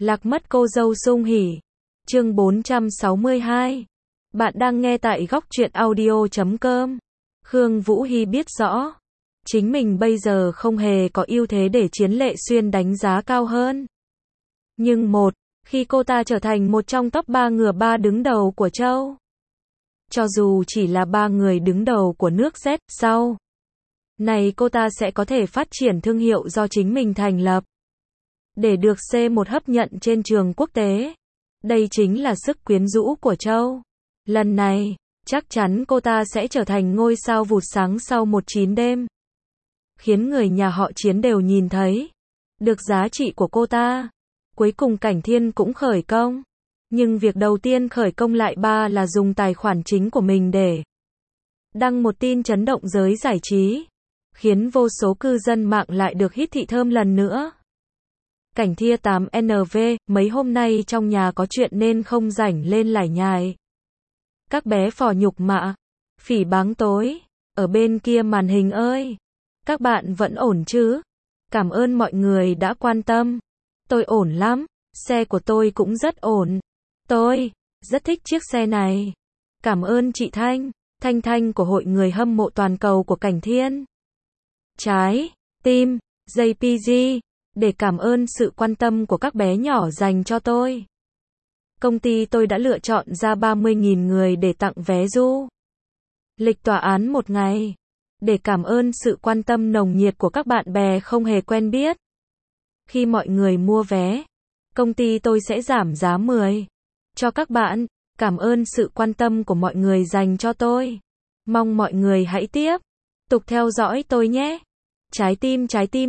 Lạc mất cô dâu sung hỉ. Chương 462. Bạn đang nghe tại góc truyện audio.com. Khương Vũ Hy biết rõ, chính mình bây giờ không hề có ưu thế để chiến Lệ Xuyên đánh giá cao hơn. Nhưng khi cô ta trở thành một trong top 3 ngựa ba đứng đầu của châu, cho dù chỉ là 3 người đứng đầu của nước Z, sau này cô ta sẽ có thể phát triển thương hiệu do chính mình thành lập, để được C1 hấp nhận trên trường quốc tế. Đây chính là sức quyến rũ của châu. Lần này, chắc chắn cô ta sẽ trở thành ngôi sao vụt sáng sau 19 đêm. Khiến người nhà họ Chiến đều nhìn thấy được giá trị của cô ta. Cuối cùng Cảnh Thiên cũng khởi công. Nhưng việc đầu tiên khởi công lại là dùng tài khoản chính của mình để đăng một tin chấn động giới giải trí, khiến vô số cư dân mạng lại được hít thị thơm lần nữa. Cảnh Thia 8NV, mấy hôm nay trong nhà có chuyện nên không rảnh lên lải nhải. Các bé phò nhục mạ, phỉ báng tối, ở bên kia màn hình ơi. Các bạn vẫn ổn chứ? Cảm ơn mọi người đã quan tâm. Tôi ổn lắm, xe của tôi cũng rất ổn. Tôi rất thích chiếc xe này. Cảm ơn chị Thanh của Hội Người Hâm Mộ Toàn Cầu của Cảnh Thiên. Trái tim JPG, để cảm ơn sự quan tâm của các bé nhỏ dành cho tôi. Công ty tôi đã lựa chọn ra 30.000 người để tặng vé du lịch tòa án một ngày, để cảm ơn sự quan tâm nồng nhiệt của các bạn bè không hề quen biết. Khi mọi người mua vé, công ty tôi sẽ giảm giá 10 cho các bạn. Cảm ơn sự quan tâm của mọi người dành cho tôi. Mong mọi người hãy tiếp tục theo dõi tôi nhé. Trái tim.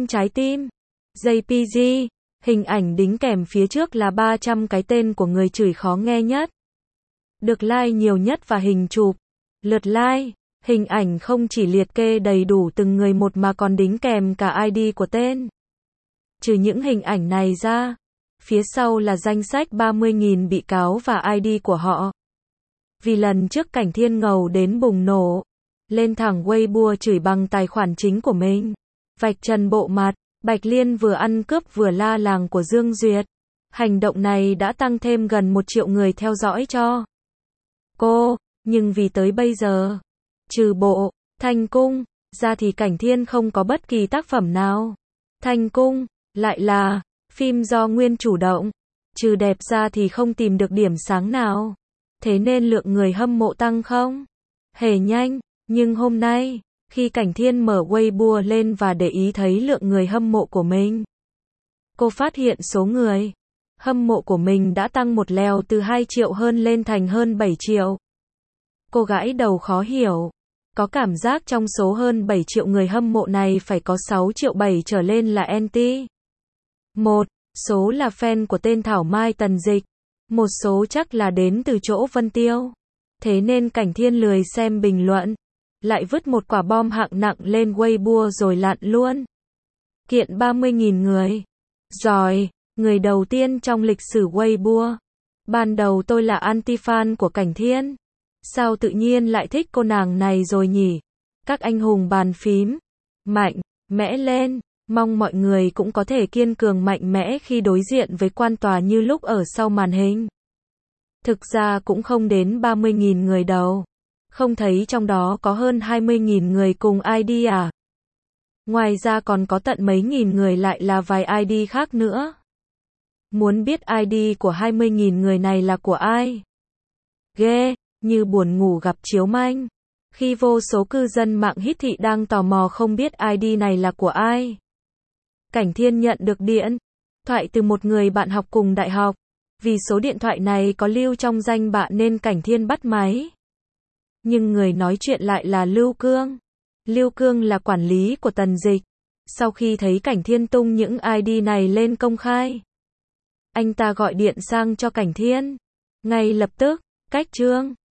JPG, hình ảnh đính kèm phía trước là 300 cái tên của người chửi khó nghe nhất, được like nhiều nhất và hình chụp lượt like. Hình ảnh không chỉ liệt kê đầy đủ từng người một mà còn đính kèm cả ID của tên. Trừ những hình ảnh này ra, phía sau là danh sách 30.000 bị cáo và ID của họ. Vì lần trước Cảnh Thiên ngầu đến bùng nổ, lên thẳng Weibo chửi bằng tài khoản chính của mình, vạch trần bộ mặt Bạch Liên vừa ăn cướp vừa la làng của Dương Duyệt. Hành động này đã tăng thêm gần 1 triệu người theo dõi cho cô, nhưng vì tới bây giờ, trừ bộ Thanh Cung ra thì Cảnh Thiên không có bất kỳ tác phẩm nào. Thanh Cung lại là phim do Nguyên chủ động, trừ đẹp ra thì không tìm được điểm sáng nào. Thế nên lượng người hâm mộ tăng không hề nhanh. Nhưng hôm nay, khi Cảnh Thiên mở Weibo lên và để ý thấy lượng người hâm mộ của mình, cô phát hiện số người hâm mộ của mình đã tăng một lèo từ 2 triệu hơn lên thành hơn 7 triệu. Cô gãi đầu khó hiểu. Có cảm giác trong số hơn 7 triệu người hâm mộ này phải có 6 triệu 7 trở lên là anti. Một số là fan của tên Thảo Mai Tần Dịch. Một số chắc là đến từ chỗ Vân Tiêu. Thế nên Cảnh Thiên lười xem bình luận, lại vứt một quả bom hạng nặng lên Weibo rồi lặn luôn. Kiện 30.000 người. Rồi, người đầu tiên trong lịch sử Weibo. Ban đầu tôi là anti-fan của Cảnh Thiên. Sao tự nhiên lại thích cô nàng này rồi nhỉ? Các anh hùng bàn phím mạnh mẽ lên. Mong mọi người cũng có thể kiên cường mạnh mẽ khi đối diện với quan tòa như lúc ở sau màn hình. Thực ra cũng không đến 30.000 người đâu. Không thấy trong đó có hơn 20.000 người cùng ID à? Ngoài ra còn có tận mấy nghìn người lại là vài ID khác nữa. Muốn biết ID của 20.000 người này là của ai? Ghê, như buồn ngủ gặp chiếu manh. Khi vô số cư dân mạng hít thị đang tò mò không biết ID này là của ai. Cảnh Thiên nhận được điện thoại từ một người bạn học cùng đại học. Vì số điện thoại này có lưu trong danh bạ nên Cảnh Thiên bắt máy. Nhưng người nói chuyện lại là Lưu Cương. Lưu Cương là quản lý của Tần Dịch. Sau khi thấy Cảnh Thiên tung những ID này lên công khai, anh ta gọi điện sang cho Cảnh Thiên. Ngay lập tức, cách Trương